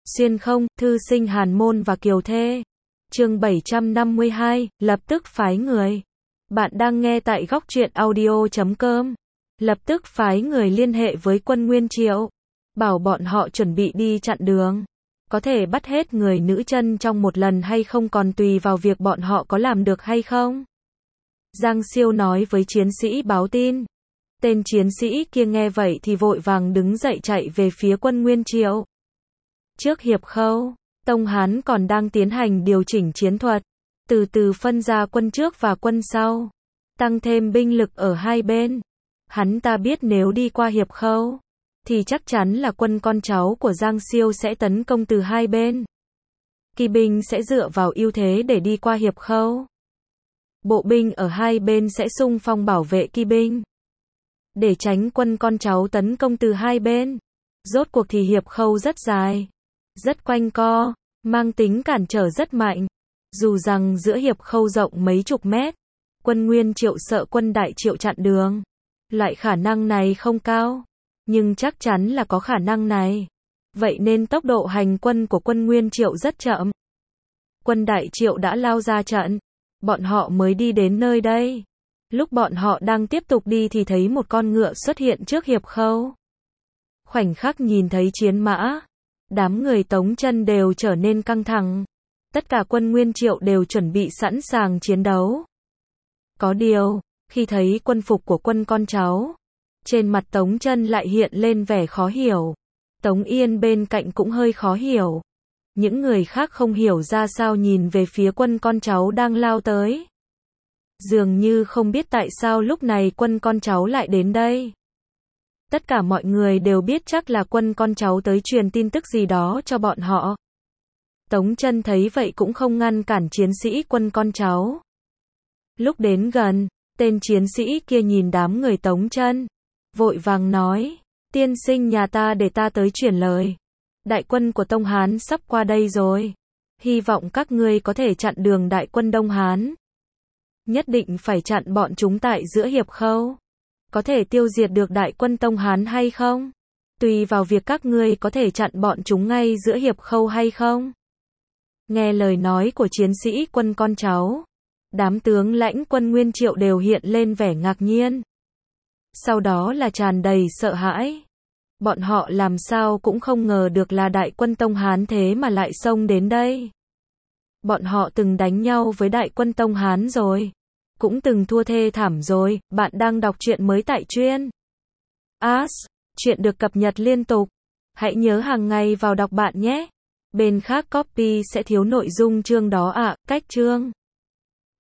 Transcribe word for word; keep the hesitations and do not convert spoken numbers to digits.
Xuyên không, thư sinh Hàn Môn và Kiều Thê. Chương bảy trăm năm mươi hai, lập tức phái người. Bạn đang nghe tại góc truyện audio chấm com. Lập tức phái người liên hệ với quân Nguyên Triệu, bảo bọn họ chuẩn bị đi chặn đường. Có thể bắt hết người nữ chân trong một lần hay không còn tùy vào việc bọn họ có làm được hay không. Giang Siêu nói với chiến sĩ báo tin. Tên chiến sĩ kia nghe vậy thì vội vàng đứng dậy chạy về phía quân Nguyên Triệu. Trước hiệp khâu, Tông Hán còn đang tiến hành điều chỉnh chiến thuật, từ từ phân ra quân trước và quân sau, tăng thêm binh lực ở hai bên. Hắn ta biết nếu đi qua hiệp khâu, thì chắc chắn là quân con cháu của Giang Siêu sẽ tấn công từ hai bên. Kỵ binh sẽ dựa vào ưu thế để đi qua hiệp khâu. Bộ binh ở hai bên sẽ xung phong bảo vệ kỵ binh, để tránh quân con cháu tấn công từ hai bên. Rốt cuộc thì hiệp khâu rất dài, rất quanh co, mang tính cản trở rất mạnh. Dù rằng giữa hiệp khâu rộng mấy chục mét, quân Nguyên Triệu sợ quân Đại Triệu chặn đường. Loại khả năng này không cao, nhưng chắc chắn là có khả năng này. Vậy nên tốc độ hành quân của quân Nguyên Triệu rất chậm. Quân Đại Triệu đã lao ra trận, bọn họ mới đi đến nơi đây. Lúc bọn họ đang tiếp tục đi thì thấy một con ngựa xuất hiện trước hiệp khâu. Khoảnh khắc nhìn thấy chiến mã, đám người Tống Chân đều trở nên căng thẳng. Tất cả quân Nguyên Triệu đều chuẩn bị sẵn sàng chiến đấu. Có điều, khi thấy quân phục của quân con cháu, trên mặt Tống Chân lại hiện lên vẻ khó hiểu. Tống Yên bên cạnh cũng hơi khó hiểu. Những người khác không hiểu ra sao nhìn về phía quân con cháu đang lao tới. Dường như không biết tại sao lúc này quân con cháu lại đến đây. Tất cả mọi người đều biết chắc là quân con cháu tới truyền tin tức gì đó cho bọn họ. Tống Chân thấy vậy cũng không ngăn cản chiến sĩ quân con cháu. Lúc đến gần, tên chiến sĩ kia nhìn đám người Tống Chân, vội vàng nói, tiên sinh nhà ta để ta tới truyền lời. Đại quân của Tông Hán sắp qua đây rồi. Hy vọng các ngươi có thể chặn đường đại quân Đông Hán. Nhất định phải chặn bọn chúng tại giữa hiệp khâu. Có thể tiêu diệt được đại quân Tông Hán hay không? Tùy vào việc các ngươi có thể chặn bọn chúng ngay giữa hiệp khâu hay không. Nghe lời nói của chiến sĩ quân con cháu, đám tướng lãnh quân Nguyên Triệu đều hiện lên vẻ ngạc nhiên. Sau đó là tràn đầy sợ hãi. Bọn họ làm sao cũng không ngờ được là đại quân Tông Hán thế mà lại xông đến đây. Bọn họ từng đánh nhau với đại quân Tông Hán rồi, cũng từng thua thê thảm rồi. Bạn đang đọc truyện mới tại Chuyên As, chuyện được cập nhật liên tục. Hãy nhớ hàng ngày vào đọc bạn nhé. Bên khác copy sẽ thiếu nội dung chương đó ạ. À, cách chương